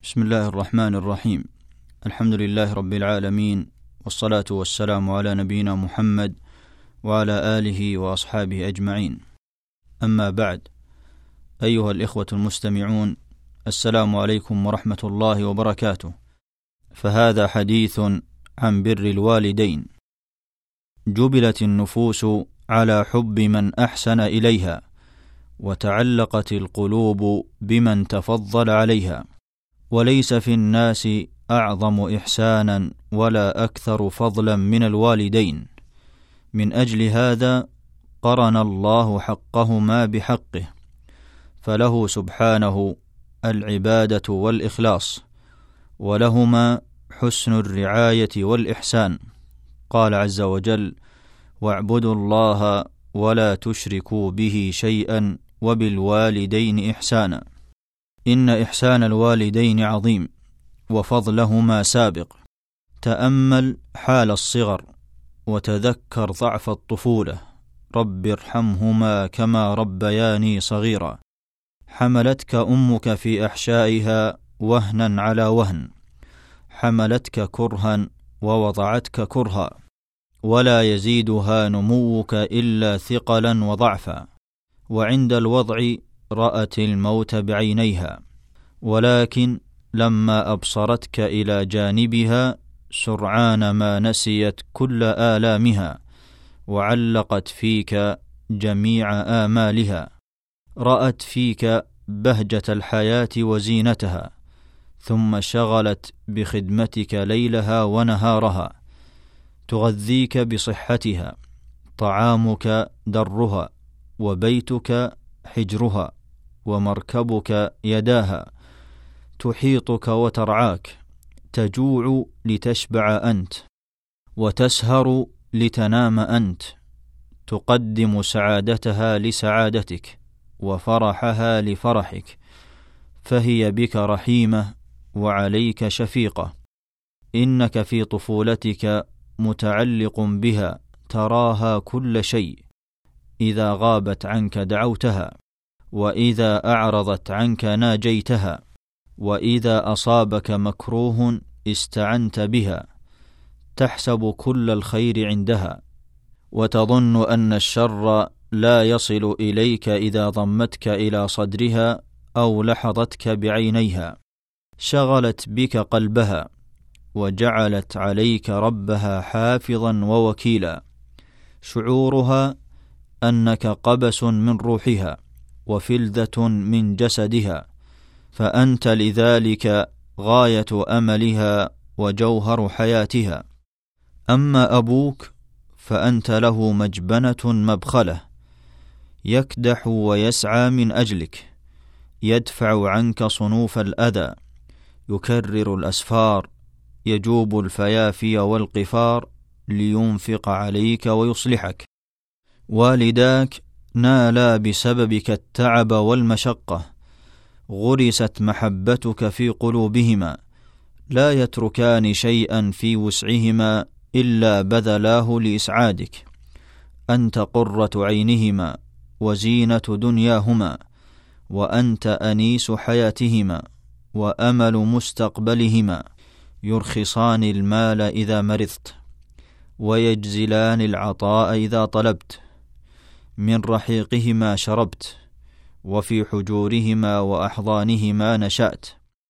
بسم الله الرحمن الرحيم. الحمد لله رب العالمين، والصلاة والسلام على نبينا محمد وعلى آله وأصحابه أجمعين. أما بعد، أيها الإخوة المستمعون، السلام عليكم ورحمة الله وبركاته. فهذا حديث عن بر الوالدين. جبلت النفوس على حب من أحسن إليها، وتعلقت القلوب بمن تفضل عليها، وليس في الناس أعظم إحسانا ولا أكثر فضلا من الوالدين. من أجل هذا قرن الله حقهما بحقه، فله سبحانه العبادة والإخلاص، ولهما حسن الرعاية والإحسان. قال عز وجل: واعبدوا الله ولا تشركوا به شيئا وبالوالدين إحسانا. إن إحسان الوالدين عظيم، وفضلهما سابق. تأمل حال الصغر، وتذكر ضعف الطفولة. رب ارحمهما كما ربياني صغيرا. حملتك أمك في أحشائها وهنا على وهن، حملتك كرها ووضعتك كرها، ولا يزيدها نموك إلا ثقلا وضعفا. وعند الوضع رأت الموت بعينيها، ولكن لما أبصرتك إلى جانبها سرعان ما نسيت كل آلامها، وعلقت فيك جميع آمالها. رأت فيك بهجة الحياة وزينتها، ثم شغلت بخدمتك ليلها ونهارها، تغذيك بصحتها. طعامك درها، وبيتك حجرها، ومركبك يداها. تحيطك وترعاك، تجوع لتشبع أنت، وتسهر لتنام أنت. تقدم سعادتها لسعادتك، وفرحها لفرحك، فهي بك رحيمة وعليك شفيقة. إنك في طفولتك متعلق بها، تراها كل شيء. إذا غابت عنك دعوتها، وإذا أعرضت عنك ناجيتها، وإذا أصابك مكروه استعنت بها. تحسب كل الخير عندها، وتظن أن الشر لا يصل إليك إذا ضمتك إلى صدرها أو لحظتك بعينيها. شغلت بك قلبها، وجعلت عليك ربها حافظا ووكيلا. شعورها أنك قبس من روحها، وفلذة من جسدها، فأنت لذلك غاية أملها وجوهر حياتها. أما أبوك فأنت له مجبنة مبخلة، يكدح ويسعى من أجلك، يدفع عنك صنوف الأذى، يكرر الأسفار، يجوب الفيافي والقفار لينفق عليك ويصلحك. والداك نالا بسببك التعب والمشقة، غرست محبتك في قلوبهما، لا يتركان شيئا في وسعهما إلا بذلاه لإسعادك. أنت قرة عينهما وزينة دنياهما، وأنت أنيس حياتهما وأمل مستقبلهما. يرخصان المال إذا مرضت، ويجزلان العطاء إذا طلبت. من رحيقهما شربت، وفي حجورهما وأحضانهما نشأت.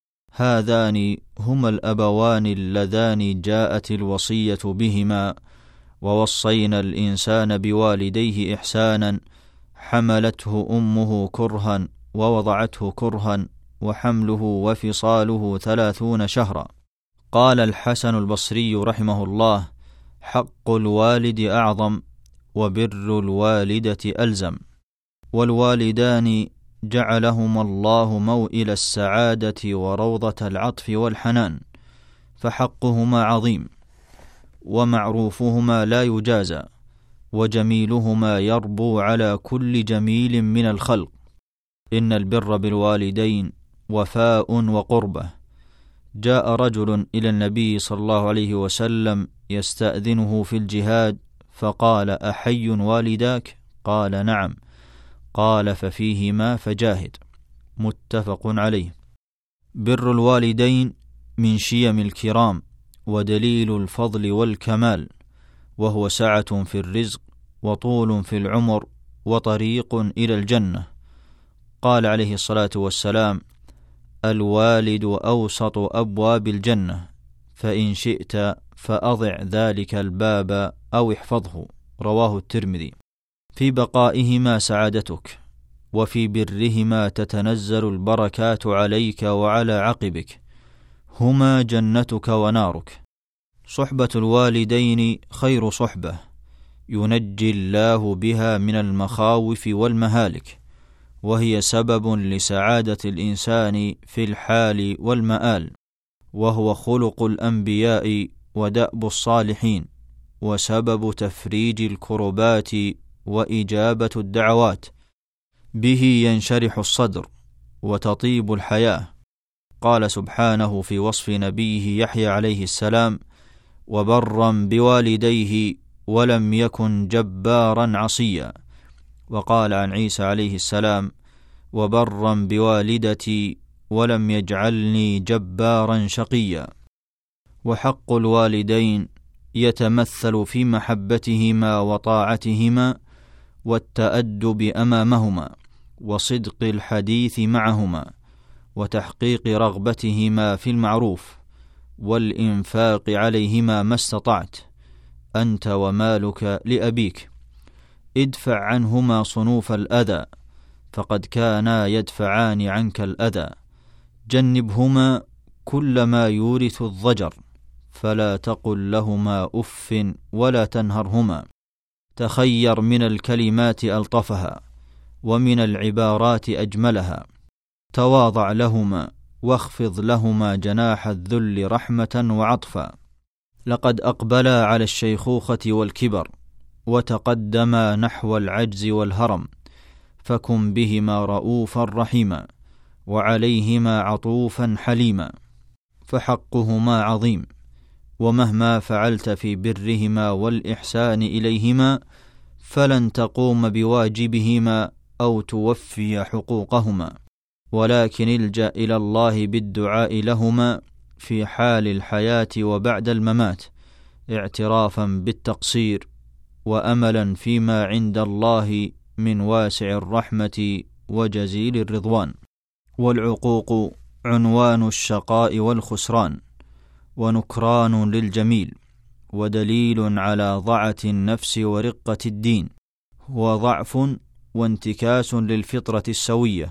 هذان هما الأبوان اللذان جاءت الوصية بهما، ووصينا الإنسان بوالديه إحسانا. حملته أمه كرها ووضعته كرها، وحمله وفصاله 30 شهرا. قال الحسن البصري رحمه الله: حق الوالد أعظم، وبر الوالدة ألزم. والوالدان جعلهما الله موئل السعادة وروضة العطف والحنان، فحقهما عظيم، ومعروفهما لا يجازى، وجميلهما يربو على كل جميل من الخلق. إن البر بالوالدين وفاء وقربة. جاء رجل إلى النبي صلى الله عليه وسلم يستأذنه في الجهاد، فقال: أحي والداك؟ قال: نعم. قال: ففيهما فجاهد. متفق عليه. بر الوالدين من شيم الكرام ودليل الفضل والكمال، وهو سعة في الرزق وطول في العمر وطريق إلى الجنة. قال عليه الصلاة والسلام: الوالد أوسط أبواب الجنة، فإن شئت فأضع ذلك الباب أو احفظه. رواه الترمذي. في بقائهما سعادتك، وفي برهما تتنزل البركات عليك وعلى عقبك، هما جنتك ونارك. صحبة الوالدين خير صحبة، ينجي الله بها من المخاوف والمهالك، وهي سبب لسعادة الإنسان في الحال والمآل، وهو خلق الأنبياء ودأب الصالحين، وسبب تفريج الكربات وإجابة الدعوات. به ينشرح الصدر وتطيب الحياة. قال سبحانه في وصف نبيه يحيى عليه السلام: وبرا بوالديه ولم يكن جبارا عصيا. وقال عن عيسى عليه السلام: وبرا بوالدتي ولم يجعلني جبارا شقيا. وحق الوالدين يتمثل في محبتهما وطاعتهما والتأدب أمامهما وصدق الحديث معهما وتحقيق رغبتهما في المعروف والإنفاق عليهما ما استطعت. أنت ومالك لأبيك، ادفع عنهما صنوف الأذى فقد كانا يدفعان عنك الأذى. جنبهما كل ما يورث الضجر، فلا تقل لهما أف ولا تنهرهما. تخير من الكلمات ألطفها ومن العبارات أجملها. تواضع لهما واخفض لهما جناح الذل رحمة وعطفا. لقد أقبلا على الشيخوخة والكبر وتقدما نحو العجز والهرم، فكن بهما رؤوفا رحيما وعليهما عطوفا حليما، فحقهما عظيم، ومهما فعلت في برهما والإحسان إليهما فلن تقوم بواجبهما أو توفي حقوقهما، ولكن الجأ إلى الله بالدعاء لهما في حال الحياة وبعد الممات، اعترافا بالتقصير وأملا فيما عند الله من واسع الرحمة وجزيل الرضوان. والعقوق عنوان الشقاء والخسران، ونكران للجميل، ودليل على ضعة النفس ورقة الدين، وضعف وانتكاس للفطرة السوية،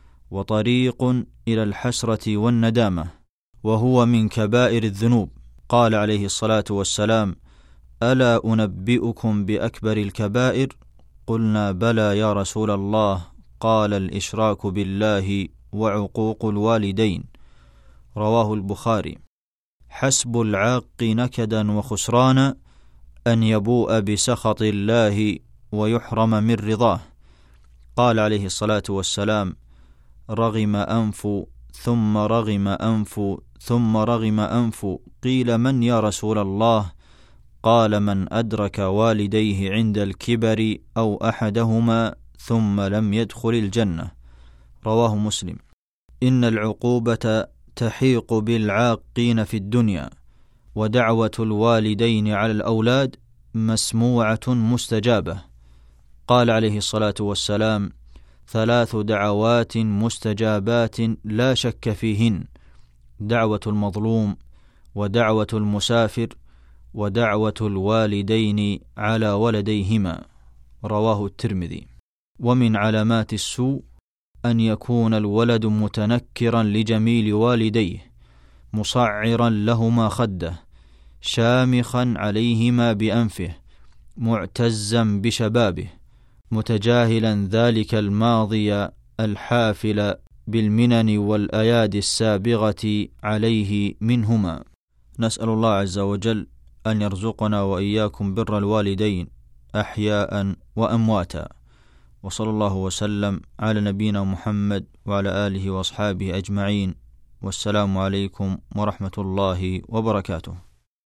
وطريق إلى الحسرة والندامة، وهو من كبائر الذنوب. قال عليه الصلاة والسلام: ألا أنبئكم بأكبر الكبائر؟ قلنا بلى يا رسول الله. قال: الإشراك بالله وعقوق الوالدين. رواه البخاري. حسب العاق نكدا وخسرانا أن يبوء بسخط الله ويحرم من رضاه. قال عليه الصلاة والسلام: رغم أنف ثم رغم أنف ثم رغم أنف. قيل: من يا رسول الله؟ قال: من أدرك والديه عند الكبر أو أحدهما ثم لم يدخل الجنة. رواه مسلم. إن العقوبة تحيق بالعاقين في الدنيا، ودعوة الوالدين على الأولاد مسموعة مستجابة. قال عليه الصلاة والسلام: 3 دعوات مستجابات لا شك فيهن: دعوة المظلوم، ودعوة المسافر، ودعوة الوالدين على ولديهما. رواه الترمذي. ومن علامات السوء أن يكون الولد متنكرا لجميل والديه، مصعرا لهما خده، شامخا عليهما بأنفه، معتزا بشبابه، متجاهلا ذلك الماضي الحافل بالمنن والأيادي السابغة عليه منهما. نسأل الله عز وجل أن يرزقنا وإياكم بر الوالدين أحياء وأمواتا. وصلى الله وسلم على نبينا محمد وعلى آله وأصحابه أجمعين، والسلام عليكم ورحمة الله وبركاته.